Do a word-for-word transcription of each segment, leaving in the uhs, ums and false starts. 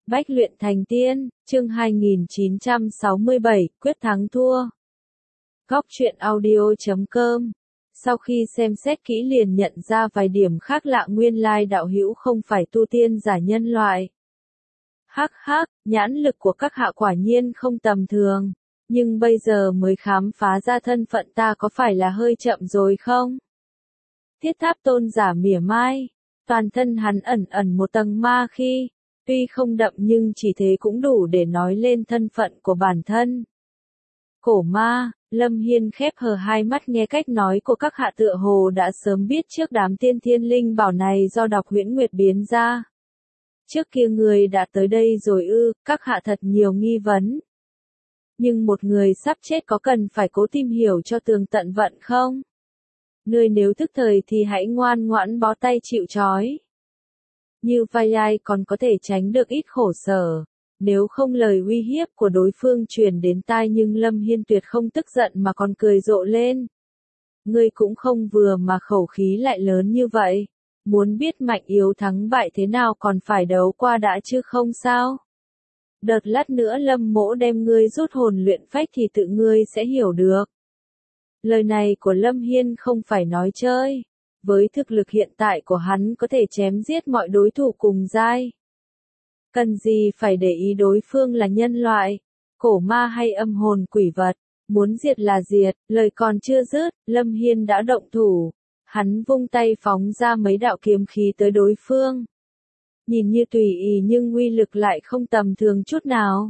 Bách luyện thành tiên, chương hai nghìn chín trăm sáu mươi bảy, quyết thắng thua. Góc truyện audio chấm com. Sau khi xem xét kỹ liền nhận ra vài điểm khác lạ, nguyên lai đạo hữu không phải tu tiên giả nhân loại. Hắc hắc, nhãn lực của các hạ quả nhiên không tầm thường, nhưng bây giờ mới khám phá ra thân phận ta có phải là hơi chậm rồi không? Thiết Tháp Tôn giả mỉa mai, toàn thân hắn ẩn ẩn một tầng ma khí. Tuy không đậm nhưng chỉ thế cũng đủ để nói lên thân phận của bản thân. Cổ ma, Lâm Hiên khép hờ hai mắt nghe cách nói của các hạ, tựa hồ đã sớm biết trước đám tiên thiên linh bảo này do đọc huyễn nguyệt biến ra. Trước kia người đã tới đây rồi ư? Các hạ thật nhiều nghi vấn. Nhưng một người sắp chết có cần phải cố tìm hiểu cho tường tận vận không? Ngươi nếu thức thời thì hãy ngoan ngoãn bó tay chịu trói. Như vai ai còn có thể tránh được ít khổ sở, nếu không lời uy hiếp của đối phương truyền đến tai, nhưng Lâm Hiên tuyệt không tức giận mà còn cười rộ lên. Ngươi cũng không vừa mà khẩu khí lại lớn như vậy, muốn biết mạnh yếu thắng bại thế nào còn phải đấu qua đã chứ không sao. Đợt lát nữa Lâm mỗ đem ngươi rút hồn luyện phách thì tự ngươi sẽ hiểu được. Lời này của Lâm Hiên không phải nói chơi. Với thực lực hiện tại của hắn có thể chém giết mọi đối thủ cùng giai. Cần gì phải để ý đối phương là nhân loại, cổ ma hay âm hồn quỷ vật, muốn diệt là diệt. Lời còn chưa dứt, Lâm Hiên đã động thủ. Hắn vung tay phóng ra mấy đạo kiếm khí tới đối phương. Nhìn như tùy ý nhưng uy lực lại không tầm thường chút nào.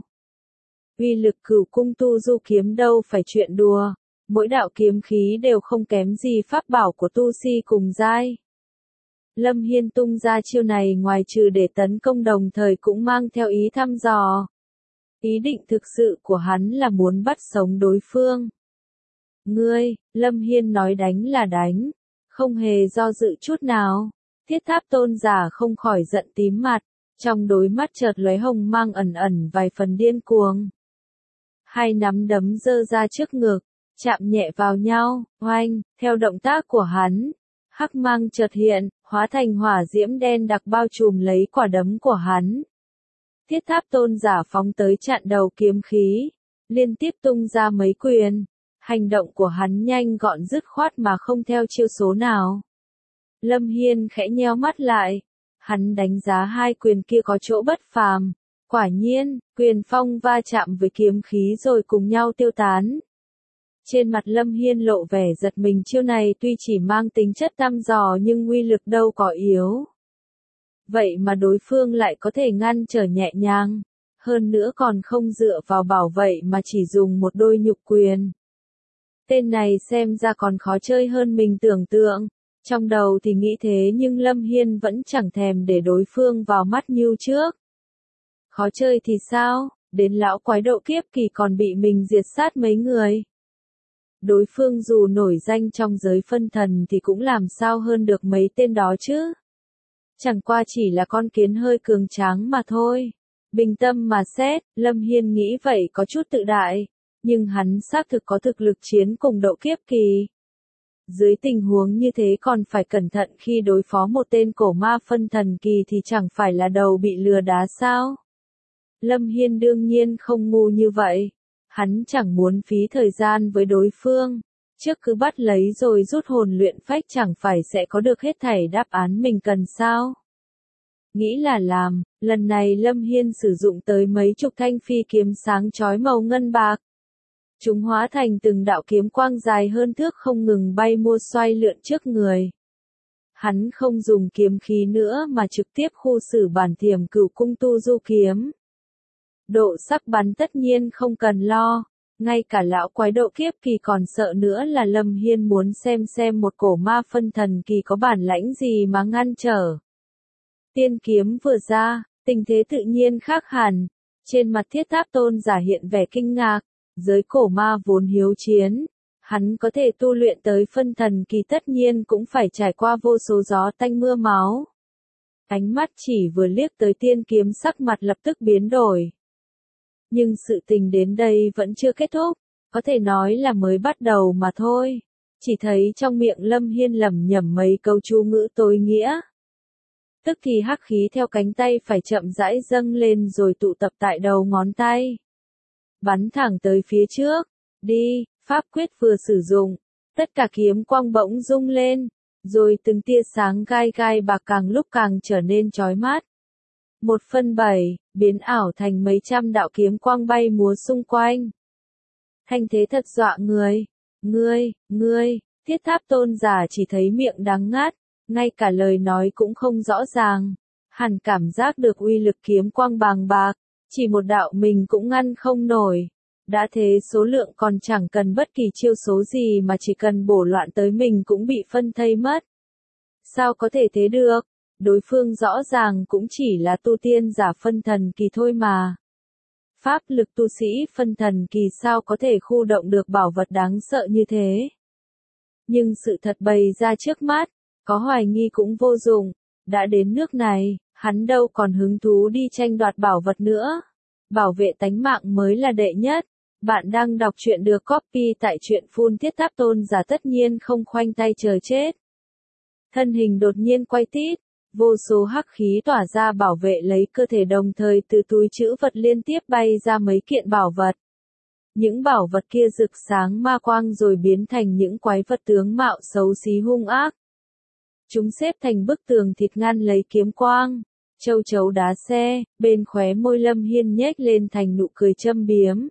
Uy lực Cửu Cung Tu Du kiếm đâu phải chuyện đùa. Mỗi đạo kiếm khí đều không kém gì pháp bảo của tu si cùng giai. Lâm Hiên tung ra chiêu này ngoài trừ để tấn công đồng thời cũng mang theo ý thăm dò. Ý định thực sự của hắn là muốn bắt sống đối phương. Ngươi, Lâm Hiên nói đánh là đánh, không hề do dự chút nào. Thiết Tháp Tôn giả không khỏi giận tím mặt, trong đôi mắt chợt lóe hồng mang ẩn ẩn vài phần điên cuồng. Hai nắm đấm giơ ra trước ngực, chạm nhẹ vào nhau, oanh, theo động tác của hắn, hắc mang chợt hiện, hóa thành hỏa diễm đen đặc bao trùm lấy quả đấm của hắn. Thiết Tháp Tôn giả phóng tới chặn đầu kiếm khí, liên tiếp tung ra mấy quyền, hành động của hắn nhanh gọn dứt khoát mà không theo chiêu số nào. Lâm Hiên khẽ nheo mắt lại, hắn đánh giá hai quyền kia có chỗ bất phàm, quả nhiên, quyền phong va chạm với kiếm khí rồi cùng nhau tiêu tán. Trên mặt Lâm Hiên lộ vẻ giật mình, chiêu này tuy chỉ mang tính chất thăm dò nhưng uy lực đâu có yếu. Vậy mà đối phương lại có thể ngăn trở nhẹ nhàng, hơn nữa còn không dựa vào bảo vệ mà chỉ dùng một đôi nhục quyền. Tên này xem ra còn khó chơi hơn mình tưởng tượng, trong đầu thì nghĩ thế nhưng Lâm Hiên vẫn chẳng thèm để đối phương vào mắt như trước. Khó chơi thì sao, đến lão quái độ kiếp kỳ còn bị mình diệt sát mấy người. Đối phương dù nổi danh trong giới phân thần thì cũng làm sao hơn được mấy tên đó chứ. Chẳng qua chỉ là con kiến hơi cường tráng mà thôi. Bình tâm mà xét, Lâm Hiên nghĩ vậy có chút tự đại, nhưng hắn xác thực có thực lực chiến cùng độ kiếp kỳ. Dưới tình huống như thế còn phải cẩn thận khi đối phó một tên cổ ma phân thần kỳ thì chẳng phải là đầu bị lừa đá sao? Lâm Hiên đương nhiên không ngu như vậy. Hắn chẳng muốn phí thời gian với đối phương, trước cứ bắt lấy rồi rút hồn luyện phách chẳng phải sẽ có được hết thảy đáp án mình cần sao. Nghĩ là làm, lần này Lâm Hiên sử dụng tới mấy chục thanh phi kiếm sáng chói màu ngân bạc. Chúng hóa thành từng đạo kiếm quang dài hơn thước không ngừng bay mua xoay lượn trước người. Hắn không dùng kiếm khí nữa mà trực tiếp khu xử bản thiểm Cửu Cung Tu Du kiếm. Độ sắc bắn tất nhiên không cần lo, ngay cả lão quái độ kiếp kỳ còn sợ nữa là Lâm Hiên muốn xem xem một cổ ma phân thần kỳ có bản lãnh gì mà ngăn trở. Tiên kiếm vừa ra, tình thế tự nhiên khác hẳn, trên mặt Thiết Tháp Tôn giả hiện vẻ kinh ngạc, giới cổ ma vốn hiếu chiến, hắn có thể tu luyện tới phân thần kỳ tất nhiên cũng phải trải qua vô số gió tanh mưa máu. Ánh mắt chỉ vừa liếc tới tiên kiếm sắc mặt lập tức biến đổi. Nhưng sự tình đến đây vẫn chưa kết thúc, có thể nói là mới bắt đầu mà thôi. Chỉ thấy trong miệng Lâm Hiên lẩm nhẩm mấy câu chú ngữ tối nghĩa. Tức thì hắc khí theo cánh tay phải chậm rãi dâng lên rồi tụ tập tại đầu ngón tay. Bắn thẳng tới phía trước. Đi, pháp quyết vừa sử dụng. Tất cả kiếm quang bỗng rung lên. Rồi từng tia sáng gai gai bạc càng lúc càng trở nên chói mắt. Một phân bảy, biến ảo thành mấy trăm đạo kiếm quang bay múa xung quanh. Thanh thế thật dọa người. Ngươi, ngươi, Thiết Tháp Tôn giả chỉ thấy miệng đắng ngắt, ngay cả lời nói cũng không rõ ràng. Hẳn cảm giác được uy lực kiếm quang bàng bạc, chỉ một đạo mình cũng ngăn không nổi. Đã thế số lượng còn chẳng cần bất kỳ chiêu số gì mà chỉ cần bổ loạn tới mình cũng bị phân thây mất. Sao có thể thế được? Đối phương rõ ràng cũng chỉ là tu tiên giả phân thần kỳ thôi mà. Pháp lực tu sĩ phân thần kỳ sao có thể khu động được bảo vật đáng sợ như thế? Nhưng sự thật bày ra trước mắt, có hoài nghi cũng vô dụng. Đã đến nước này, hắn đâu còn hứng thú đi tranh đoạt bảo vật nữa. Bảo vệ tánh mạng mới là đệ nhất. Bạn đang đọc truyện được copy tại truyện Phun Thiết Tháp Tôn giả tất nhiên không khoanh tay chờ chết. Thân hình đột nhiên quay tít, vô số hắc khí tỏa ra bảo vệ lấy cơ thể, đồng thời từ túi trữ vật liên tiếp bay ra mấy kiện bảo vật. Những bảo vật kia rực sáng ma quang rồi biến thành những quái vật tướng mạo xấu xí hung ác. Chúng xếp thành bức tường thịt ngăn lấy kiếm quang. Châu chấu đá xe, bên khóe môi Lâm Hiên nhếch lên thành nụ cười châm biếm.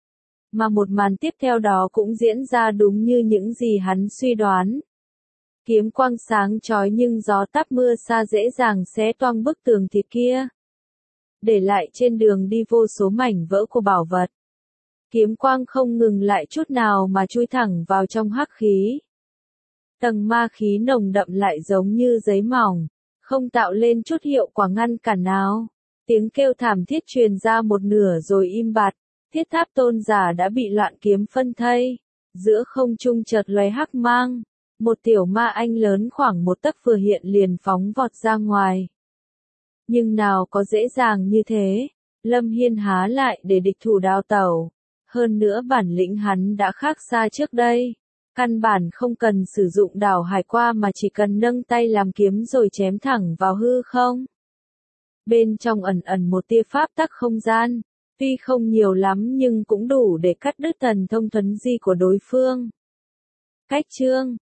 Mà một màn tiếp theo đó cũng diễn ra đúng như những gì hắn suy đoán. Kiếm quang sáng chói nhưng gió táp mưa xa dễ dàng xé toang bức tường thịt kia. Để lại trên đường đi vô số mảnh vỡ của bảo vật. Kiếm quang không ngừng lại chút nào mà chui thẳng vào trong hắc khí. Tầng ma khí nồng đậm lại giống như giấy mỏng, không tạo lên chút hiệu quả ngăn cản nào. Tiếng kêu thảm thiết truyền ra một nửa rồi im bặt. Thiết Tháp Tôn giả đã bị loạn kiếm phân thây. Giữa không trung chợt lóe hắc mang. Một tiểu ma anh lớn khoảng một tấc vừa hiện liền phóng vọt ra ngoài. Nhưng nào có dễ dàng như thế. Lâm Hiên há lại để địch thủ đào tẩu. Hơn nữa bản lĩnh hắn đã khác xa trước đây. Căn bản không cần sử dụng đảo hải qua mà chỉ cần nâng tay làm kiếm rồi chém thẳng vào hư không. Bên trong ẩn ẩn một tia pháp tắc không gian. Tuy không nhiều lắm nhưng cũng đủ để cắt đứt thần thông thuấn di của đối phương. Cách chương